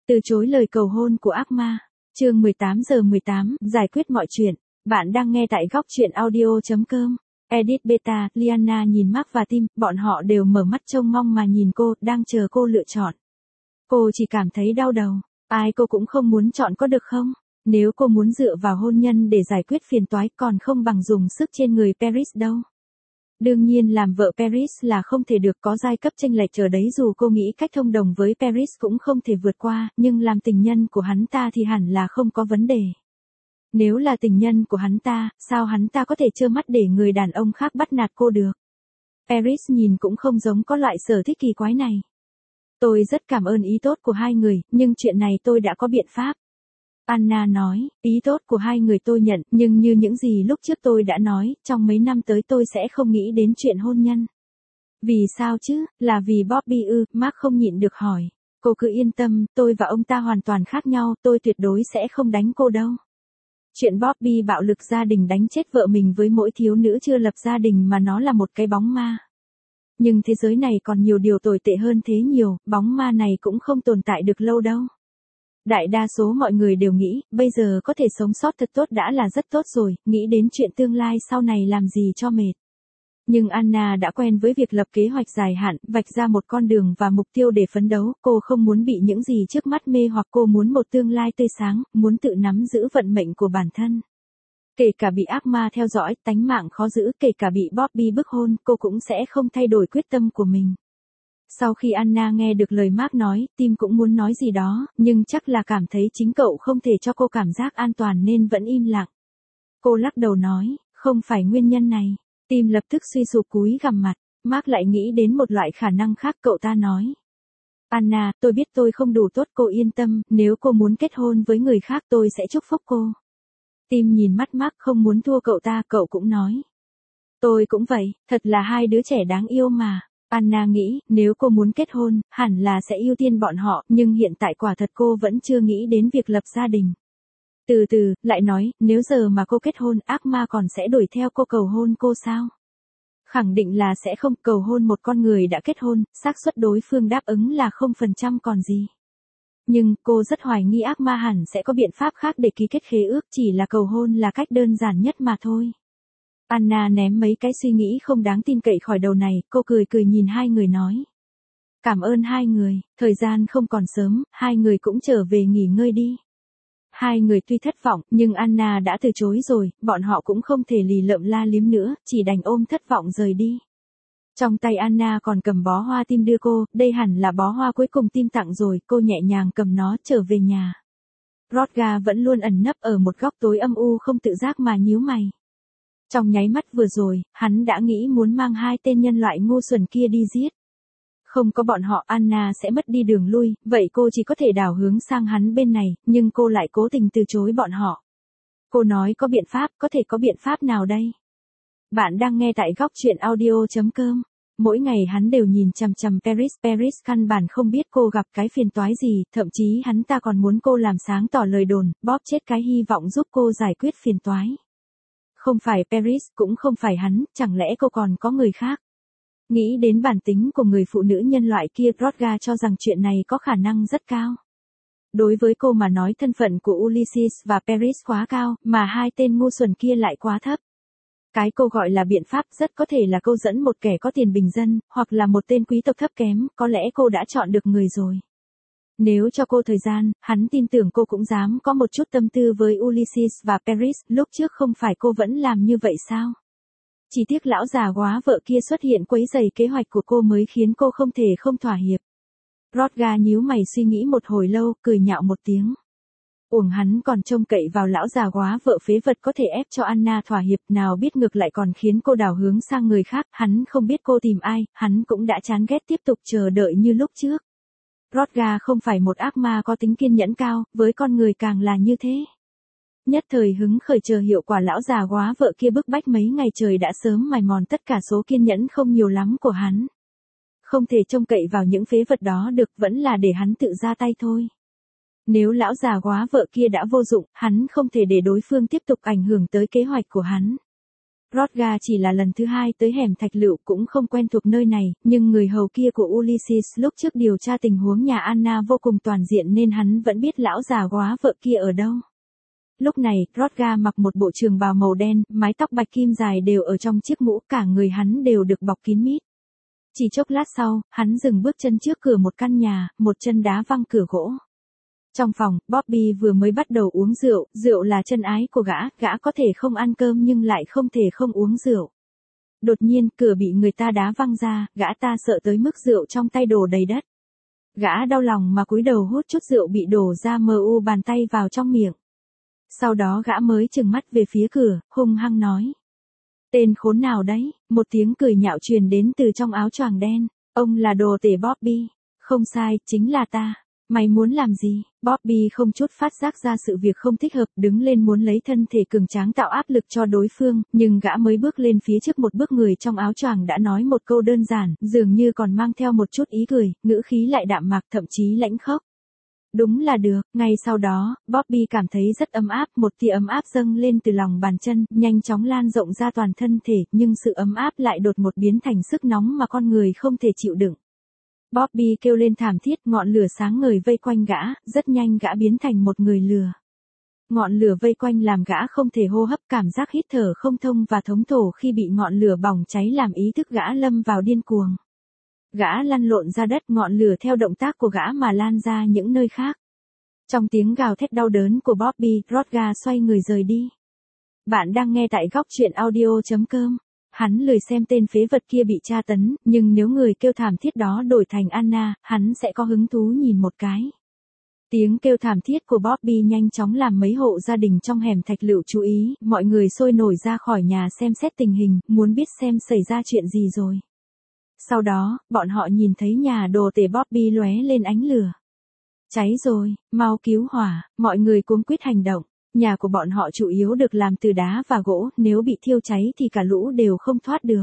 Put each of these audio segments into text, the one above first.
Từ chối lời cầu hôn của ác ma. Chương 18:18, giải quyết mọi chuyện. Bạn đang nghe tại góc truyện audio.com. Edit Beta, Liana nhìn Mark và Tim, bọn họ đều mở mắt trông mong mà nhìn cô, đang chờ cô lựa chọn. Cô chỉ cảm thấy đau đầu. Ai cô cũng không muốn chọn có được không? Nếu cô muốn dựa vào hôn nhân để giải quyết phiền toái còn không bằng dùng sức trên người Paris đâu. Đương nhiên làm vợ Paris là không thể được, có giai cấp chênh lệch ở đấy, dù cô nghĩ cách thông đồng với Paris cũng không thể vượt qua, nhưng làm tình nhân của hắn ta thì hẳn là không có vấn đề. Nếu là tình nhân của hắn ta, sao hắn ta có thể trơ mắt để người đàn ông khác bắt nạt cô được? Paris nhìn cũng không giống có loại sở thích kỳ quái này. Tôi rất cảm ơn ý tốt của hai người, nhưng chuyện này tôi đã có biện pháp. Anna nói, ý tốt của hai người tôi nhận, nhưng như những gì lúc trước tôi đã nói, trong mấy năm tới tôi sẽ không nghĩ đến chuyện hôn nhân. Vì sao chứ, là vì Bobby ư? Mark không nhịn được hỏi. Cô cứ yên tâm, tôi và ông ta hoàn toàn khác nhau, tôi tuyệt đối sẽ không đánh cô đâu. Chuyện Bobby bạo lực gia đình đánh chết vợ mình với mỗi thiếu nữ chưa lập gia đình mà nó là một cái bóng ma. Nhưng thế giới này còn nhiều điều tồi tệ hơn thế nhiều, bóng ma này cũng không tồn tại được lâu đâu. Đại đa số mọi người đều nghĩ, bây giờ có thể sống sót thật tốt đã là rất tốt rồi, nghĩ đến chuyện tương lai sau này làm gì cho mệt. Nhưng Anna đã quen với việc lập kế hoạch dài hạn, vạch ra một con đường và mục tiêu để phấn đấu, cô không muốn bị những gì trước mắt mê hoặc, cô muốn một tương lai tươi sáng, muốn tự nắm giữ vận mệnh của bản thân. Kể cả bị ác ma theo dõi, tánh mạng khó giữ, kể cả bị Bobby bức hôn, cô cũng sẽ không thay đổi quyết tâm của mình. Sau khi Anna nghe được lời Mark nói, Tim cũng muốn nói gì đó, nhưng chắc là cảm thấy chính cậu không thể cho cô cảm giác an toàn nên vẫn im lặng. Cô lắc đầu nói, không phải nguyên nhân này. Tim lập tức suy sụp cúi gằm mặt. Mark lại nghĩ đến một loại khả năng khác, cậu ta nói. Anna, tôi biết tôi không đủ tốt, cô yên tâm, nếu cô muốn kết hôn với người khác tôi sẽ chúc phúc cô. Tim nhìn mắt Mark không muốn thua cậu ta, cậu cũng nói. Tôi cũng vậy, thật là hai đứa trẻ đáng yêu mà. Anna nghĩ, nếu cô muốn kết hôn, hẳn là sẽ ưu tiên bọn họ, nhưng hiện tại quả thật cô vẫn chưa nghĩ đến việc lập gia đình. Từ từ, lại nói, nếu giờ mà cô kết hôn, ác ma còn sẽ đuổi theo cô cầu hôn cô sao? Khẳng định là sẽ không. Cầu hôn một con người đã kết hôn, xác suất đối phương đáp ứng là 0% còn gì. Nhưng, cô rất hoài nghi ác ma hẳn sẽ có biện pháp khác để ký kết khế ước, chỉ là cầu hôn là cách đơn giản nhất mà thôi. Anna ném mấy cái suy nghĩ không đáng tin cậy khỏi đầu này, cô cười cười nhìn hai người nói. Cảm ơn hai người, thời gian không còn sớm, hai người cũng trở về nghỉ ngơi đi. Hai người tuy thất vọng, nhưng Anna đã từ chối rồi, bọn họ cũng không thể lì lợm la liếm nữa, chỉ đành ôm thất vọng rời đi. Trong tay Anna còn cầm bó hoa Tim đưa cô, đây hẳn là bó hoa cuối cùng Tim tặng rồi, cô nhẹ nhàng cầm nó trở về nhà. Rodga vẫn luôn ẩn nấp ở một góc tối âm u, không tự giác mà nhíu mày. Trong nháy mắt vừa rồi, hắn đã nghĩ muốn mang hai tên nhân loại ngu xuẩn kia đi giết. Không có bọn họ Anna sẽ mất đi đường lui, vậy cô chỉ có thể đảo hướng sang hắn bên này, nhưng cô lại cố tình từ chối bọn họ. Cô nói có biện pháp, có thể có biện pháp nào đây? Bạn đang nghe tại góc truyện audio.com. Mỗi ngày hắn đều nhìn chằm chằm Paris căn bản không biết cô gặp cái phiền toái gì, thậm chí hắn ta còn muốn cô làm sáng tỏ lời đồn, bóp chết cái hy vọng giúp cô giải quyết phiền toái. Không phải Paris, cũng không phải hắn, chẳng lẽ cô còn có người khác? Nghĩ đến bản tính của người phụ nữ nhân loại kia, Rodga cho rằng chuyện này có khả năng rất cao. Đối với cô mà nói, thân phận của Ulysses và Paris quá cao, mà hai tên ngu xuẩn kia lại quá thấp. Cái cô gọi là biện pháp rất có thể là câu dẫn một kẻ có tiền bình dân, hoặc là một tên quý tộc thấp kém, có lẽ cô đã chọn được người rồi. Nếu cho cô thời gian, hắn tin tưởng cô cũng dám có một chút tâm tư với Ulysses và Paris, lúc trước không phải cô vẫn làm như vậy sao? Chỉ tiếc lão già quá vợ kia xuất hiện quấy rầy kế hoạch của cô mới khiến cô không thể không thỏa hiệp. Rodga nhíu mày suy nghĩ một hồi lâu, cười nhạo một tiếng. Uổng hắn còn trông cậy vào lão già quá vợ phế vật có thể ép cho Anna thỏa hiệp, nào biết ngược lại còn khiến cô đảo hướng sang người khác, hắn không biết cô tìm ai, hắn cũng đã chán ghét tiếp tục chờ đợi như lúc trước. Rodga không phải một ác ma có tính kiên nhẫn cao, với con người càng là như thế. Nhất thời hứng khởi chờ hiệu quả, lão già quá vợ kia bức bách mấy ngày trời đã sớm mài mòn tất cả số kiên nhẫn không nhiều lắm của hắn. Không thể trông cậy vào những phế vật đó được, vẫn là để hắn tự ra tay thôi. Nếu lão già quá vợ kia đã vô dụng, hắn không thể để đối phương tiếp tục ảnh hưởng tới kế hoạch của hắn. Rodga chỉ là lần thứ 2 tới hẻm thạch lựu cũng không quen thuộc nơi này, nhưng người hầu kia của Ulysses lúc trước điều tra tình huống nhà Anna vô cùng toàn diện nên hắn vẫn biết lão già góa vợ kia ở đâu. Lúc này, Rodga mặc một bộ trường bào màu đen, mái tóc bạch kim dài đều ở trong chiếc mũ, cả người hắn đều được bọc kín mít. Chỉ chốc lát sau, hắn dừng bước chân trước cửa một căn nhà, một chân đá văng cửa gỗ. Trong phòng, Bobby vừa mới bắt đầu uống rượu, rượu là chân ái của gã có thể không ăn cơm nhưng lại không thể không uống rượu. Đột nhiên, cửa bị người ta đá văng ra, gã ta sợ tới mức rượu trong tay đổ đầy đất. Gã đau lòng mà cúi đầu hút chút rượu bị đổ ra bàn tay vào trong miệng. Sau đó gã mới trừng mắt về phía cửa, hung hăng nói. Tên khốn nào đấy, một tiếng cười nhạo truyền đến từ trong áo choàng đen. Ông là đồ tể Bobby. Không sai, chính là ta. Mày muốn làm gì? Bobby không chút phát giác ra sự việc không thích hợp, đứng lên muốn lấy thân thể cường tráng tạo áp lực cho đối phương, nhưng gã mới bước lên phía trước một bước, người trong áo choàng đã nói một câu đơn giản, dường như còn mang theo một chút ý cười, ngữ khí lại đạm mạc thậm chí lãnh khốc. Đúng là được, ngay sau đó, Bobby cảm thấy rất ấm áp, một tia ấm áp dâng lên từ lòng bàn chân, nhanh chóng lan rộng ra toàn thân thể, nhưng sự ấm áp lại đột ngột biến thành sức nóng mà con người không thể chịu đựng. Bobby kêu lên thảm thiết, ngọn lửa sáng ngời vây quanh gã, rất nhanh gã biến thành một người lửa. Ngọn lửa vây quanh làm gã không thể hô hấp, cảm giác hít thở không thông và thống thổ khi bị ngọn lửa bỏng cháy làm ý thức gã lâm vào điên cuồng. Gã lăn lộn ra đất, ngọn lửa theo động tác của gã mà lan ra những nơi khác. Trong tiếng gào thét đau đớn của Bobby, Rodga xoay người rời đi. Bạn đang nghe tại góc truyện audio.com. Hắn lười xem tên phế vật kia bị tra tấn, nhưng nếu người kêu thảm thiết đó đổi thành Anna, hắn sẽ có hứng thú nhìn một cái. Tiếng kêu thảm thiết của Bobby nhanh chóng làm mấy hộ gia đình trong hẻm thạch lựu chú ý, mọi người sôi nổi ra khỏi nhà xem xét tình hình, muốn biết xem xảy ra chuyện gì rồi. Sau đó, bọn họ nhìn thấy nhà đồ tể Bobby lóe lên ánh lửa. Cháy rồi, mau cứu hỏa, mọi người cuống quýt hành động. Nhà của bọn họ chủ yếu được làm từ đá và gỗ, nếu bị thiêu cháy thì cả lũ đều không thoát được.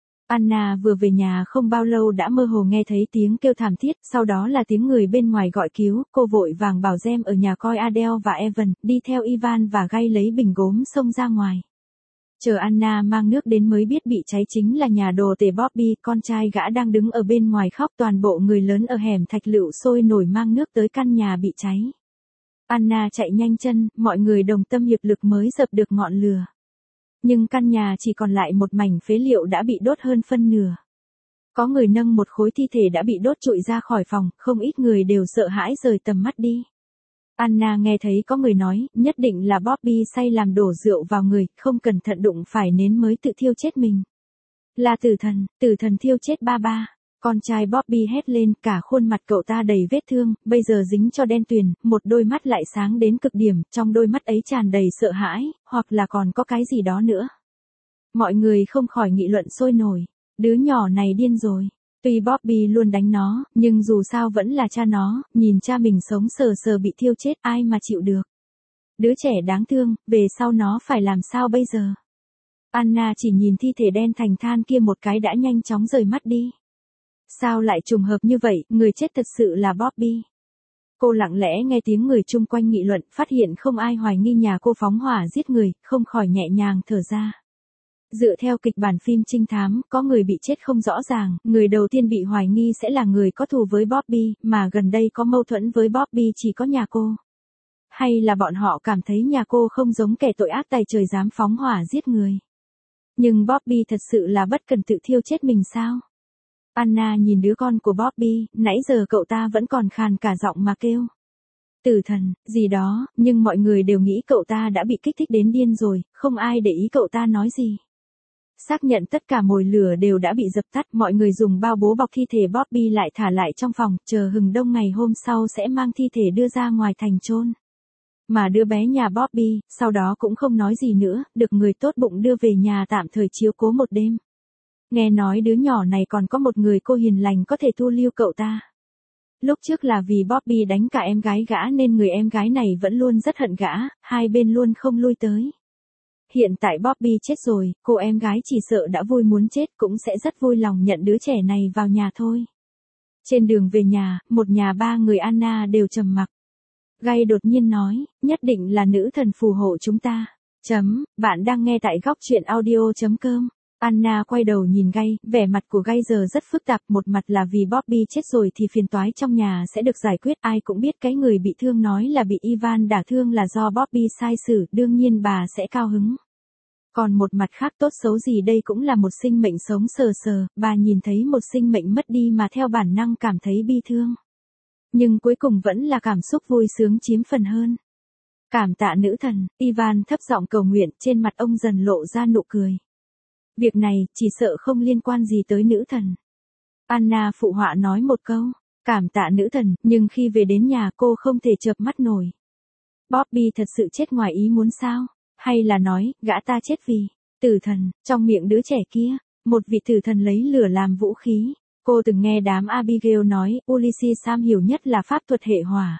Anna vừa về nhà không bao lâu đã mơ hồ nghe thấy tiếng kêu thảm thiết, sau đó là tiếng người bên ngoài gọi cứu, cô vội vàng bảo Jem ở nhà coi Adele và Evan, đi theo Ivan và Gay lấy bình gốm xông ra ngoài. Chờ Anna mang nước đến mới biết bị cháy chính là nhà đồ tể Bobby, con trai gã đang đứng ở bên ngoài khóc, toàn bộ người lớn ở hẻm thạch lựu sôi nổi mang nước tới căn nhà bị cháy. Anna chạy nhanh chân, mọi người đồng tâm hiệp lực mới dập được ngọn lửa. Nhưng căn nhà chỉ còn lại một mảnh phế liệu đã bị đốt hơn phân nửa. Có người nâng một khối thi thể đã bị đốt trụi ra khỏi phòng, không ít người đều sợ hãi rời tầm mắt đi. Anna nghe thấy có người nói, nhất định là Bobby say làm đổ rượu vào người, không cẩn thận đụng phải nến mới tự thiêu chết mình. Là tử thần thiêu chết ba. Con trai Bobby hét lên, cả khuôn mặt cậu ta đầy vết thương, bây giờ dính cho đen tuyền, một đôi mắt lại sáng đến cực điểm, trong đôi mắt ấy tràn đầy sợ hãi, hoặc là còn có cái gì đó nữa. Mọi người không khỏi nghị luận sôi nổi, đứa nhỏ này điên rồi. Tuy Bobby luôn đánh nó, nhưng dù sao vẫn là cha nó, nhìn cha mình sống sờ sờ bị thiêu chết, ai mà chịu được. Đứa trẻ đáng thương, về sau nó phải làm sao bây giờ? Anna chỉ nhìn thi thể đen thành than kia một cái đã nhanh chóng rời mắt đi. Sao lại trùng hợp như vậy, người chết thật sự là Bobby. Cô lặng lẽ nghe tiếng người chung quanh nghị luận, phát hiện không ai hoài nghi nhà cô phóng hỏa giết người, không khỏi nhẹ nhàng thở ra. Dựa theo kịch bản phim trinh thám, có người bị chết không rõ ràng, người đầu tiên bị hoài nghi sẽ là người có thù với Bobby, mà gần đây có mâu thuẫn với Bobby chỉ có nhà cô. Hay là bọn họ cảm thấy nhà cô không giống kẻ tội ác tày trời dám phóng hỏa giết người. Nhưng Bobby thật sự là bất cần tự thiêu chết mình sao? Anna nhìn đứa con của Bobby, nãy giờ cậu ta vẫn còn khàn cả giọng mà kêu. Tử thần, gì đó, nhưng mọi người đều nghĩ cậu ta đã bị kích thích đến điên rồi, không ai để ý cậu ta nói gì. Xác nhận tất cả mồi lửa đều đã bị dập tắt, mọi người dùng bao bố bọc thi thể Bobby lại thả lại trong phòng, chờ hừng đông ngày hôm sau sẽ mang thi thể đưa ra ngoài thành chôn. Mà đứa bé nhà Bobby, sau đó cũng không nói gì nữa, được người tốt bụng đưa về nhà tạm thời chiếu cố một đêm. Nghe nói đứa nhỏ này còn có một người cô hiền lành có thể thu lưu cậu ta. Lúc trước là vì Bobby đánh cả em gái gã nên người em gái này vẫn luôn rất hận gã, hai bên luôn không lui tới. Hiện tại Bobby chết rồi, cô em gái chỉ sợ đã vui muốn chết cũng sẽ rất vui lòng nhận đứa trẻ này vào nhà thôi. Trên đường về nhà, một nhà ba người Anna đều trầm mặc. Gay đột nhiên nói, nhất định là nữ thần phù hộ chúng ta. Bạn đang nghe tại góc truyện audio.com. Anna quay đầu nhìn Guy, vẻ mặt của Guy giờ rất phức tạp, một mặt là vì Bobby chết rồi thì phiền toái trong nhà sẽ được giải quyết, ai cũng biết cái người bị thương nói là bị Ivan đả thương là do Bobby sai xử, đương nhiên bà sẽ cao hứng. Còn một mặt khác tốt xấu gì đây cũng là một sinh mệnh sống sờ sờ, bà nhìn thấy một sinh mệnh mất đi mà theo bản năng cảm thấy bi thương. Nhưng cuối cùng vẫn là cảm xúc vui sướng chiếm phần hơn. Cảm tạ nữ thần, Ivan thấp giọng cầu nguyện, trên mặt ông dần lộ ra nụ cười. Việc này, chỉ sợ không liên quan gì tới nữ thần. Anna phụ họa nói một câu, cảm tạ nữ thần, nhưng khi về đến nhà cô không thể chợp mắt nổi. Bobby thật sự chết ngoài ý muốn sao? Hay là nói, gã ta chết vì tử thần, trong miệng đứa trẻ kia, một vị tử thần lấy lửa làm vũ khí. Cô từng nghe đám Abigail nói, Ulysses am hiểu nhất là pháp thuật hệ hỏa.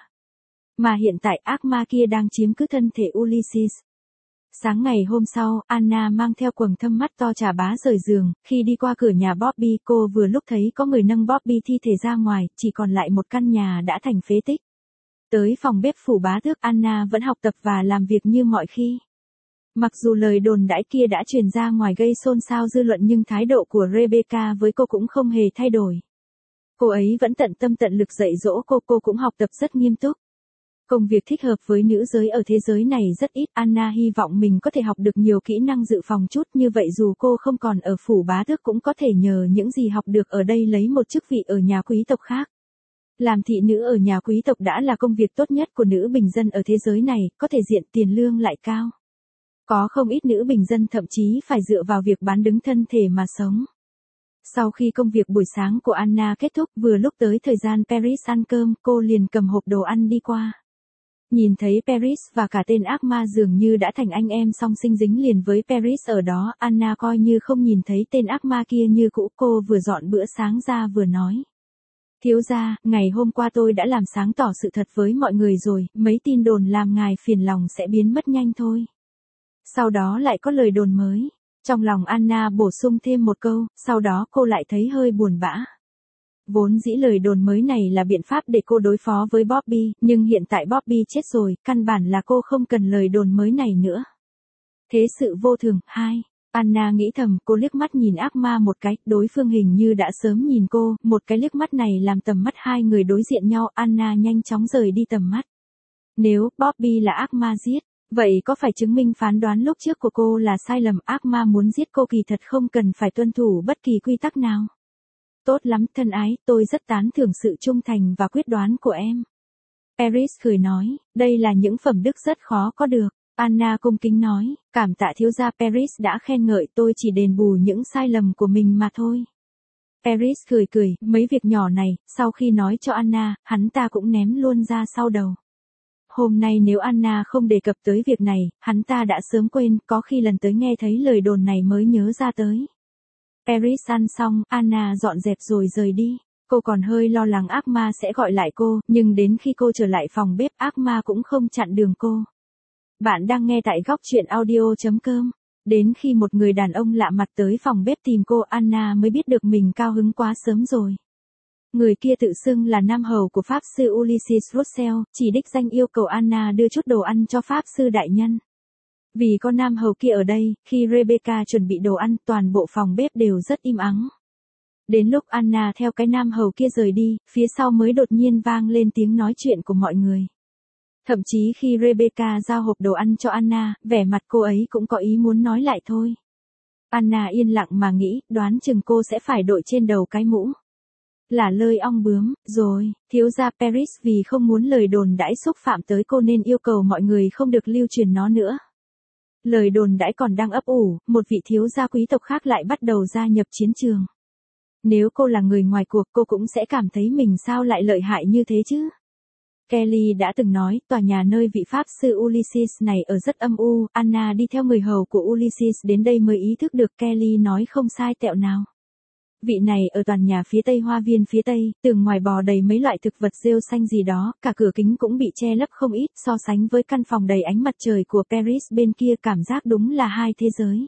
Mà hiện tại ác ma kia đang chiếm cứ thân thể Ulysses. Sáng ngày hôm sau, Anna mang theo quầng thâm mắt to chà bá rời giường, khi đi qua cửa nhà Bobby cô vừa lúc thấy có người nâng Bobby thi thể ra ngoài, chỉ còn lại một căn nhà đã thành phế tích. Tới phòng bếp phủ bá tước, Anna vẫn học tập và làm việc như mọi khi. Mặc dù lời đồn đãi kia đã truyền ra ngoài gây xôn xao dư luận nhưng thái độ của Rebecca với cô cũng không hề thay đổi. Cô ấy vẫn tận tâm tận lực dạy dỗ cô cũng học tập rất nghiêm túc. Công việc thích hợp với nữ giới ở thế giới này rất ít, Anna hy vọng mình có thể học được nhiều kỹ năng dự phòng chút, như vậy dù cô không còn ở phủ bá tước cũng có thể nhờ những gì học được ở đây lấy một chức vị ở nhà quý tộc khác. Làm thị nữ ở nhà quý tộc đã là công việc tốt nhất của nữ bình dân ở thế giới này, có thể diện tiền lương lại cao. Có không ít nữ bình dân thậm chí phải dựa vào việc bán đứng thân thể mà sống. Sau khi công việc buổi sáng của Anna kết thúc, vừa lúc tới thời gian Paris ăn cơm, cô liền cầm hộp đồ ăn đi qua. Nhìn thấy Paris và cả tên ác ma dường như đã thành anh em song sinh dính liền với Paris ở đó, Anna coi như không nhìn thấy tên ác ma kia như cũ, cô vừa dọn bữa sáng ra vừa nói. Thiếu gia, ngày hôm qua tôi đã làm sáng tỏ sự thật với mọi người rồi, mấy tin đồn làm ngài phiền lòng sẽ biến mất nhanh thôi. Sau đó lại có lời đồn mới. Trong lòng Anna bổ sung thêm một câu, sau đó cô lại thấy hơi buồn bã. Vốn dĩ lời đồn mới này là biện pháp để cô đối phó với Bobby, nhưng hiện tại Bobby chết rồi, căn bản là cô không cần lời đồn mới này nữa. Thế sự vô thường, 2. Anna nghĩ thầm, cô liếc mắt nhìn ác ma một cái, đối phương hình như đã sớm nhìn cô, một cái liếc mắt này làm tầm mắt hai người đối diện nhau, Anna nhanh chóng rời đi tầm mắt. Nếu Bobby là ác ma giết, vậy có phải chứng minh phán đoán lúc trước của cô là sai lầm, ác ma muốn giết cô kỳ thật không cần phải tuân thủ bất kỳ quy tắc nào. Tốt lắm, thân ái, tôi rất tán thưởng sự trung thành và quyết đoán của em. Paris cười nói, đây là những phẩm đức rất khó có được. Anna cung kính nói, cảm tạ thiếu gia, Paris đã khen ngợi, tôi chỉ đền bù những sai lầm của mình mà thôi. Paris cười, mấy việc nhỏ này, sau khi nói cho Anna, hắn ta cũng ném luôn ra sau đầu. Hôm nay nếu Anna không đề cập tới việc này, hắn ta đã sớm quên, có khi lần tới nghe thấy lời đồn này mới nhớ ra tới. Paris ăn xong, Anna dọn dẹp rồi rời đi. Cô còn hơi lo lắng ác ma sẽ gọi lại cô, nhưng đến khi cô trở lại phòng bếp, ác ma cũng không chặn đường cô. Bạn đang nghe tại góc truyện audio.com. Đến khi một người đàn ông lạ mặt tới phòng bếp tìm cô, Anna mới biết được mình cao hứng quá sớm rồi. Người kia tự xưng là nam hầu của Pháp sư Ulysses Russell, chỉ đích danh yêu cầu Anna đưa chút đồ ăn cho Pháp sư đại nhân. Vì có nam hầu kia ở đây, khi Rebecca chuẩn bị đồ ăn, toàn bộ phòng bếp đều rất im ắng. Đến lúc Anna theo cái nam hầu kia rời đi, phía sau mới đột nhiên vang lên tiếng nói chuyện của mọi người. Thậm chí khi Rebecca giao hộp đồ ăn cho Anna, vẻ mặt cô ấy cũng có ý muốn nói lại thôi. Anna yên lặng mà nghĩ, đoán chừng cô sẽ phải đội trên đầu cái mũ. Là lơi ong bướm, rồi, thiếu gia Paris vì không muốn lời đồn đãi xúc phạm tới cô nên yêu cầu mọi người không được lưu truyền nó nữa. Lời đồn đãi còn đang ấp ủ, một vị thiếu gia quý tộc khác lại bắt đầu gia nhập chiến trường. Nếu cô là người ngoài cuộc cô cũng sẽ cảm thấy mình sao lại lợi hại như thế chứ. Kelly đã từng nói, tòa nhà nơi vị Pháp sư Ulysses này ở rất âm u, Anna đi theo người hầu của Ulysses đến đây mới ý thức được Kelly nói không sai tẹo nào. Vị này ở toàn nhà phía tây hoa viên phía tây, tường ngoài bò đầy mấy loại thực vật rêu xanh gì đó, cả cửa kính cũng bị che lấp không ít, so sánh với căn phòng đầy ánh mặt trời của Paris bên kia cảm giác đúng là hai thế giới.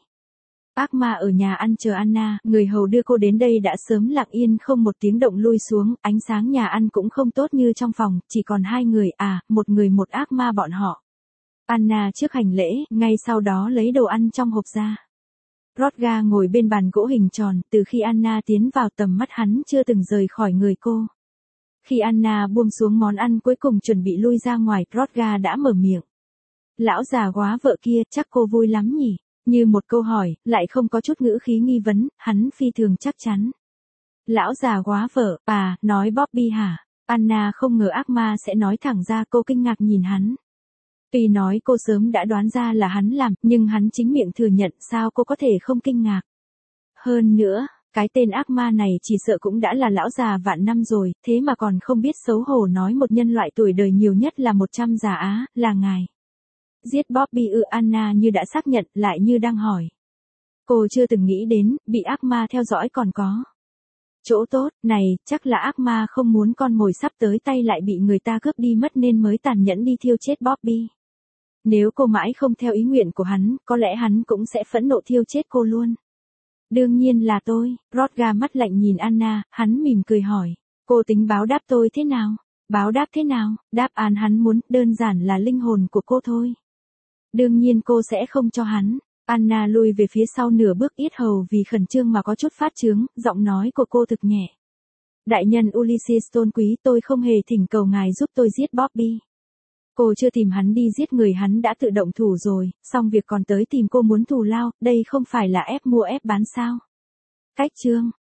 Ác ma ở nhà ăn chờ Anna, người hầu đưa cô đến đây đã sớm lặng yên không một tiếng động lui xuống, ánh sáng nhà ăn cũng không tốt như trong phòng, chỉ còn hai người, một người một ác ma bọn họ. Anna trước hành lễ, ngay sau đó lấy đồ ăn trong hộp ra. Rodger ngồi bên bàn gỗ hình tròn, từ khi Anna tiến vào tầm mắt hắn chưa từng rời khỏi người cô. Khi Anna buông xuống món ăn cuối cùng chuẩn bị lui ra ngoài, Rodger đã mở miệng. Lão già góa vợ kia, chắc cô vui lắm nhỉ? Như một câu hỏi, lại không có chút ngữ khí nghi vấn, hắn phi thường chắc chắn. Lão già góa vợ, nói Bobby hả? Anna không ngờ ác ma sẽ nói thẳng ra, cô kinh ngạc nhìn hắn. Tuy nói cô sớm đã đoán ra là hắn làm, nhưng hắn chính miệng thừa nhận, sao cô có thể không kinh ngạc. Hơn nữa, cái tên ác ma này chỉ sợ cũng đã là lão già vạn năm rồi, thế mà còn không biết xấu hổ nói một nhân loại tuổi đời nhiều nhất là 100 già á, là ngài. Giết Bobby ư? Anna như đã xác nhận, lại như đang hỏi. Cô chưa từng nghĩ đến, bị ác ma theo dõi còn có chỗ tốt, này, chắc là ác ma không muốn con mồi sắp tới tay lại bị người ta cướp đi mất nên mới tàn nhẫn đi thiêu chết Bobby. Nếu cô mãi không theo ý nguyện của hắn, có lẽ hắn cũng sẽ phẫn nộ thiêu chết cô luôn. Đương nhiên là tôi. Rodger mắt lạnh nhìn Anna, hắn mỉm cười hỏi. Cô tính báo đáp tôi thế nào? Báo đáp thế nào? Đáp án hắn muốn, đơn giản là linh hồn của cô thôi. Đương nhiên cô sẽ không cho hắn. Anna lùi về phía sau nửa bước, yết hầu vì khẩn trương mà có chút phát chướng, giọng nói của cô thực nhẹ. Đại nhân Ulysses tôn quý, tôi không hề thỉnh cầu ngài giúp tôi giết Bobby. Cô chưa tìm hắn đi giết người, hắn đã tự động thủ rồi, xong việc còn tới tìm cô muốn thù lao, đây không phải là ép mua ép bán sao? Cách chương